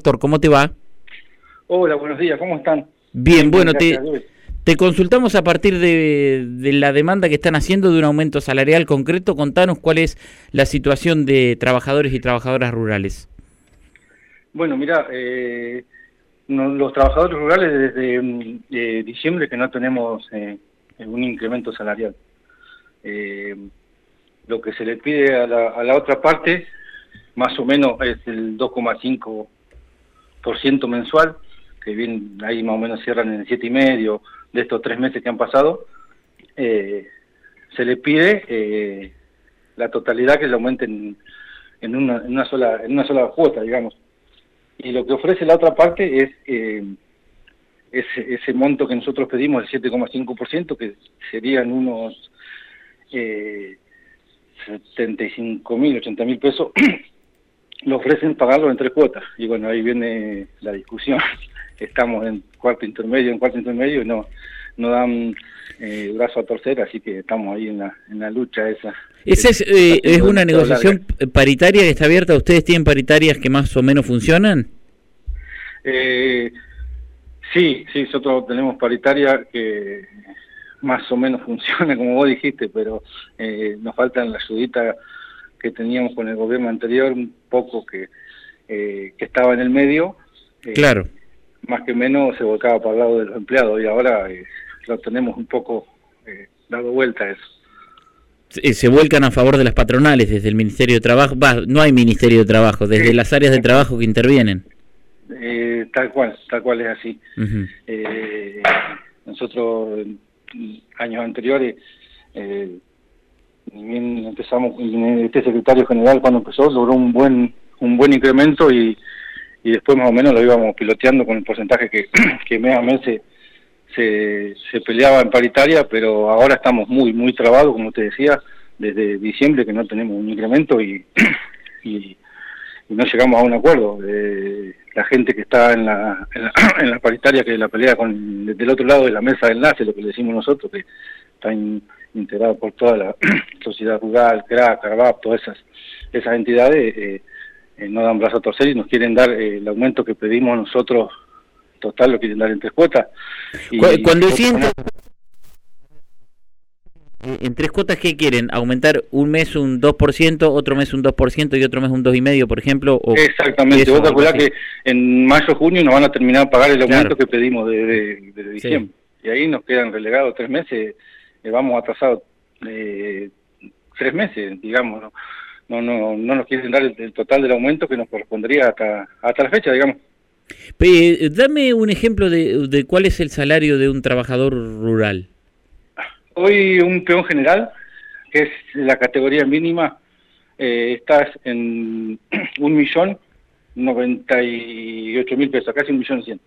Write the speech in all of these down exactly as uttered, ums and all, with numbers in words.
Héctor, ¿cómo te va? Hola, buenos días, ¿cómo están? Bien, bueno, te, te consultamos a partir de, de la demanda que están haciendo de un aumento salarial concreto. Contanos cuál es la situación de trabajadores y trabajadoras rurales. Bueno, mira, eh, no, los trabajadores rurales desde eh, diciembre que no tenemos eh, un incremento salarial. Eh, lo que se le pide a la, a la otra parte, más o menos es el dos coma cinco por ciento mensual, que bien ahí más o menos cierran en el siete y medio de estos tres meses que han pasado. Eh, se le pide eh, la totalidad que le aumenten en una, en una sola en una sola cuota, digamos. Y lo que ofrece la otra parte es eh, ese, ese monto que nosotros pedimos, el siete coma cinco por ciento, que serían unos eh, setenta y cinco mil, ochenta mil pesos, lo ofrecen pagarlo en tres cuotas. Y bueno, ahí viene la discusión. Estamos en cuarto intermedio, en cuarto intermedio, y no, no dan eh, brazo a torcer, así que estamos ahí en la, en la lucha esa. ¿Esa es, eh, es una negociación larga. paritaria que está abierta? ¿Ustedes tienen paritarias que más o menos funcionan? Eh, sí, sí, nosotros tenemos paritaria que más o menos funciona, como vos dijiste, pero eh, nos faltan la ayudita que teníamos con el gobierno anterior, un poco que, eh, que estaba en el medio. Eh, claro. Más que menos se volcaba para el lado de los empleados, y ahora eh, lo tenemos un poco eh, dado vuelta a eso. Se, se vuelcan a favor de las patronales desde el Ministerio de Trabajo. Bah, no hay Ministerio de Trabajo, desde sí. las áreas de trabajo que intervienen. Eh, tal cual, tal cual es así. Uh-huh. eh, nosotros, años anteriores, eh, bien empezamos, este secretario general cuando empezó logró un buen un buen incremento, y y después más o menos lo íbamos piloteando con el porcentaje que, que mes a mes se, se, se peleaba en paritaria, pero ahora estamos muy muy trabados, como te decía, desde diciembre que no tenemos un incremento y, y, y no llegamos a un acuerdo. Eh, la gente que está en la, en la, en la paritaria, que la pelea con del otro lado de la mesa de enlace, lo que le decimos nosotros, que está in, integrado por toda la sociedad rural, C R A, Carvap, todas esas, esas entidades, eh, Eh, no dan brazo a torcer y nos quieren dar eh, el aumento que pedimos nosotros, total, lo quieren dar en tres cuotas. Y, Cuando y siento... ¿En tres cuotas qué quieren? ¿Aumentar un mes un dos por ciento, otro mes un dos por ciento y otro mes un dos coma cinco por ciento, por ejemplo? O exactamente, vos te acordás que en mayo, junio nos van a terminar a pagar el aumento claro. que pedimos de, de, de diciembre. Sí. Y ahí nos quedan relegados tres meses, eh, vamos atrasados eh, tres meses, digamos, ¿no? No, no, no nos quieren dar el, el total del aumento que nos correspondería hasta hasta la fecha, digamos. Pero, dame un ejemplo de, de cuál es el salario de un trabajador rural. Hoy un peón general, que es la categoría mínima, eh, está en un millón noventa y ocho mil pesos, casi un millón cien.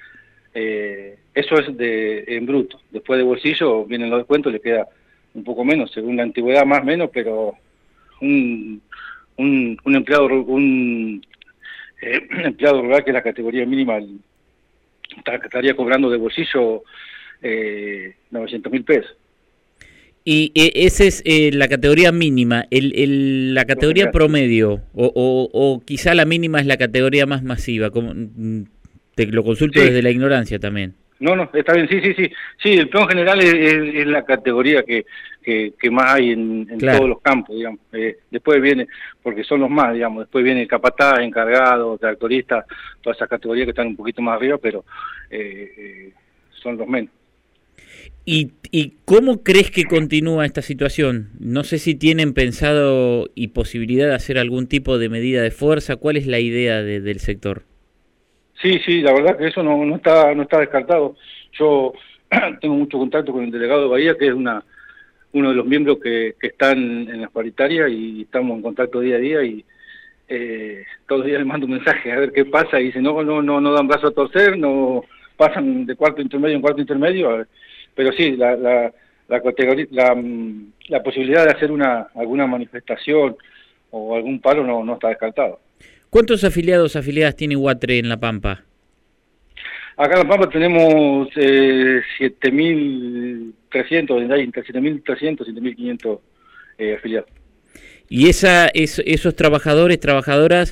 Eh, eso es de en bruto. Después de bolsillo vienen los descuentos, le queda un poco menos, según la antigüedad, más o menos, pero Un, un, un empleado un, eh, un empleado rural, que es la categoría mínima, estaría cobrando de bolsillo eh, novecientos mil pesos. Y eh, esa es eh, la categoría mínima, el, el, la categoría promedio, o, o, o quizá la mínima es la categoría más masiva, como, te lo consulto sí. desde la ignorancia también. No, no, está bien, sí, sí, sí. Sí, el peón general es, es, es la categoría que, que, que más hay en, en claro. todos los campos, digamos. Eh, después viene, porque son los más, digamos, después viene el capataz, encargado, tractorista, todas esas categorías que están un poquito más arriba, pero eh, eh, son los menos. ¿Y, ¿Y cómo crees que continúa esta situación? No sé si tienen pensado y posibilidad de hacer algún tipo de medida de fuerza. ¿Cuál es la idea de, del sector? Sí, sí, la verdad que eso no, no está no está descartado. Yo tengo mucho contacto con el delegado de Bahía, que es una uno de los miembros que, que están en las paritarias, y estamos en contacto día a día, y eh, todos los días le mando un mensaje a ver qué pasa, y dice, no, no, no, no dan brazo a torcer, no pasan de cuarto intermedio en cuarto intermedio, pero sí, la, la, la categoría, la, la posibilidad de hacer una alguna manifestación o algún paro no, no está descartado. ¿Cuántos afiliados afiliadas tiene Huatre en La Pampa? Acá en La Pampa tenemos eh, siete mil trescientos, entre siete mil trescientos y siete mil quinientos eh, afiliados. ¿Y esa, es, esos trabajadores, trabajadoras,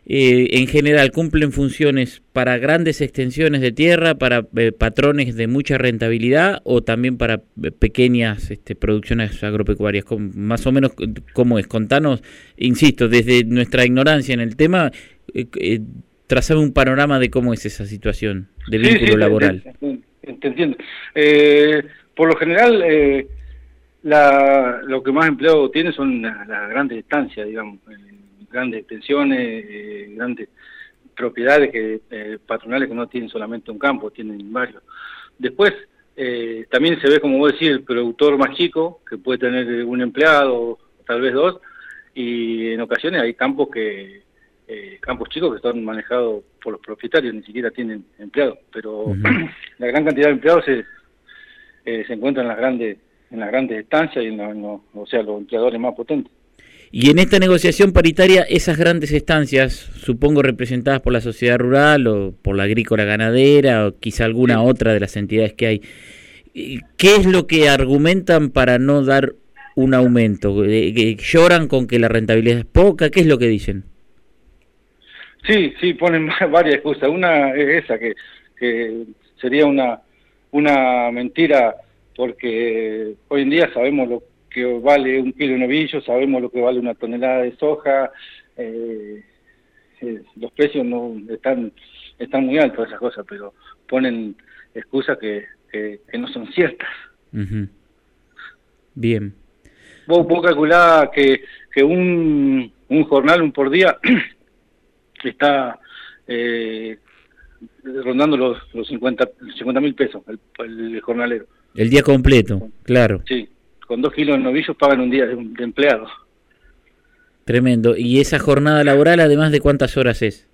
eh, en general cumplen funciones para grandes extensiones de tierra, para eh, patrones de mucha rentabilidad o también para eh, pequeñas este, producciones agropecuarias. ¿Cómo, más o menos cómo es? Contanos, insisto, desde nuestra ignorancia en el tema, eh, eh, trazame un panorama de cómo es esa situación de vínculo sí, sí, laboral. Te, te, te entiendo. Eh, por lo general, eh, la, lo que más empleo tiene son las, las grandes estancias, digamos, eh, grandes extensiones, eh, grandes propiedades que eh, patronales que no tienen solamente un campo, tienen varios. Después, eh, también se ve, como vos decís, el productor más chico, que puede tener un empleado, tal vez dos, y en ocasiones hay campos que eh, campos chicos que están manejados por los propietarios, ni siquiera tienen empleados, pero uh-huh. la gran cantidad de empleados se, eh, se encuentran en las grandes en las grandes estancias y en los, en los, o sea, los empleadores más potentes. Y en esta negociación paritaria, esas grandes estancias, supongo representadas por la sociedad rural o por la agrícola ganadera o quizá alguna sí. otra de las entidades que hay, ¿qué es lo que argumentan para no dar un aumento? ¿Lloran con que la rentabilidad es poca? ¿Qué es lo que dicen? Sí, sí, ponen varias excusas. Una es esa, que, que sería una, una mentira, porque hoy en día sabemos lo que vale un kilo de novillo, sabemos lo que vale una tonelada de soja, eh, eh, los precios no están están muy altos esas cosas, pero ponen excusas que, que, que no son ciertas. Uh-huh. Bien. Vos, vos calculás que, que un, un jornal, un por día, está eh, rondando los, los cincuenta mil pesos, el, el jornalero. El día completo, claro. Sí. Con dos kilos de novillos pagan un día de, de empleado. Tremendo. ¿Y esa jornada laboral, además de cuántas horas es?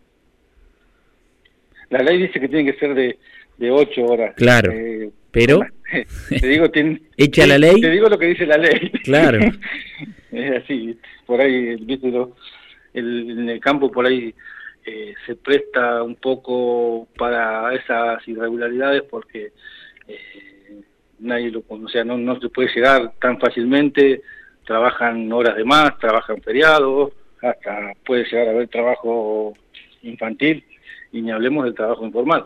La ley dice que tiene que ser de, de ocho horas. Claro, eh, pero... te digo, tiene, ¿Echa te, la ley? Te digo lo que dice la ley. Claro. Es así, por ahí, viste, lo, el, en el campo por ahí eh, se presta un poco para esas irregularidades porque... Eh, nadie lo o sea no no se puede llegar tan fácilmente, trabajan horas de más, trabajan feriados, hasta puede llegar a haber trabajo infantil y ni hablemos del trabajo informal.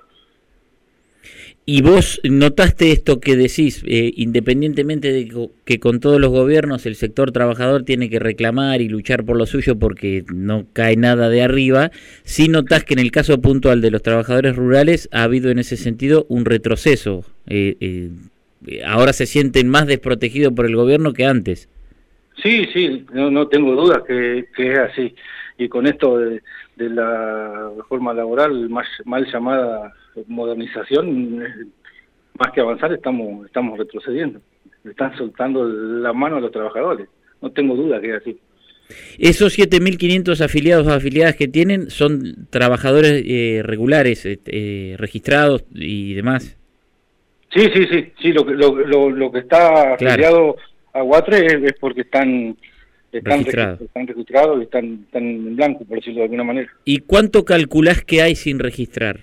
¿Y vos notaste esto que decís, eh, independientemente de que con todos los gobiernos el sector trabajador tiene que reclamar y luchar por lo suyo porque no cae nada de arriba, sí notás que en el caso puntual de los trabajadores rurales ha habido en ese sentido un retroceso? Eh, eh, ahora se sienten más desprotegidos por el gobierno que antes. Sí, sí, no, no tengo dudas que, que es así. Y con esto de, de la reforma laboral, más, mal llamada modernización, más que avanzar, estamos estamos retrocediendo. Le están soltando la mano a los trabajadores. No tengo duda que es así. Esos siete mil quinientos afiliados o afiliadas que tienen son trabajadores eh, regulares, eh, registrados y demás. Sí, sí, sí, sí, lo, lo, lo, lo que está claro. afiliado a Guatre es, es porque están están registrados. Registr están registrados y están, están en blanco, por decirlo de alguna manera. ¿Y cuánto calculás que hay sin registrar?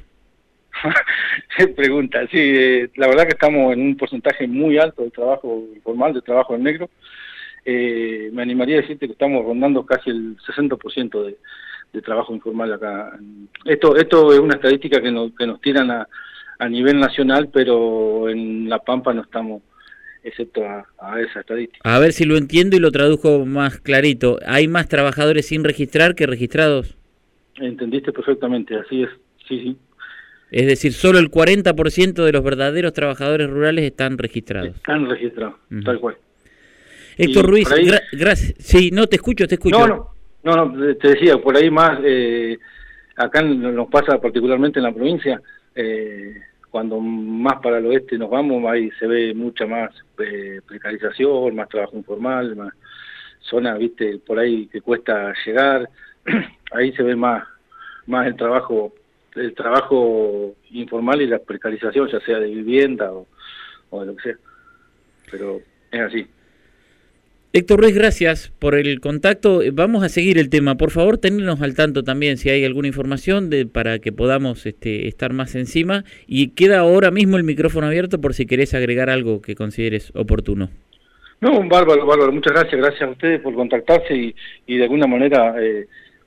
Pregunta, sí, eh, la verdad que estamos en un porcentaje muy alto de trabajo informal, de trabajo en negro. Eh, me animaría a decirte que estamos rondando casi el sesenta por ciento de, de trabajo informal acá. Esto esto es una estadística que nos, que nos tiran a a nivel nacional, pero en La Pampa no estamos excepto a, a esa estadística. A ver si lo entiendo y lo traduzco más clarito. ¿Hay más trabajadores sin registrar que registrados? Entendiste perfectamente, así es, sí, sí. Es decir, solo el cuarenta por ciento de los verdaderos trabajadores rurales están registrados. Están registrados, uh-huh. tal cual. Héctor Ruiz, ahí... gra gracias. Sí, no, te escucho, te escucho. No, no, no, no te decía, por ahí más, eh, acá nos pasa particularmente en la provincia, eh, cuando más para el oeste nos vamos, ahí se ve mucha más eh, precarización, más trabajo informal, más zonas, viste, por ahí que cuesta llegar, ahí se ve más más el trabajo el trabajo informal y la precarización, ya sea de vivienda o, o de lo que sea, pero es así. Héctor Ruiz, gracias por el contacto. Vamos a seguir el tema. Por favor, tenernos al tanto también si hay alguna información de, para que podamos este, estar más encima. Y queda ahora mismo el micrófono abierto por si querés agregar algo que consideres oportuno. No, bárbaro, bárbaro. Muchas gracias. Gracias a ustedes por contactarse y, y de alguna manera eh,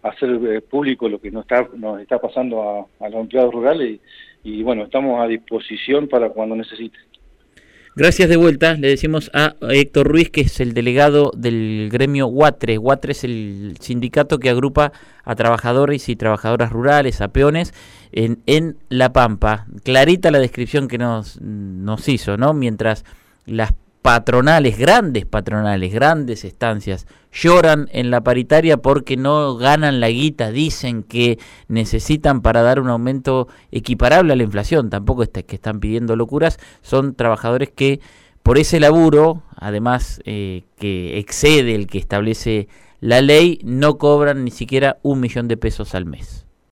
hacer eh, público lo que nos está, nos está pasando a, a los empleados rurales y, y bueno, estamos a disposición para cuando necesite. Gracias de vuelta, le decimos a Héctor Ruiz, que es el delegado del gremio UATRE. UATRE es el sindicato que agrupa a trabajadores y trabajadoras rurales, a peones, en, en La Pampa. Clarita la descripción que nos, nos hizo, ¿no? Mientras las patronales, grandes patronales, grandes estancias, lloran en la paritaria porque no ganan la guita, dicen que necesitan para dar un aumento equiparable a la inflación, tampoco es que están pidiendo locuras, son trabajadores que por ese laburo, además eh, que excede el que establece la ley, no cobran ni siquiera un millón de pesos al mes.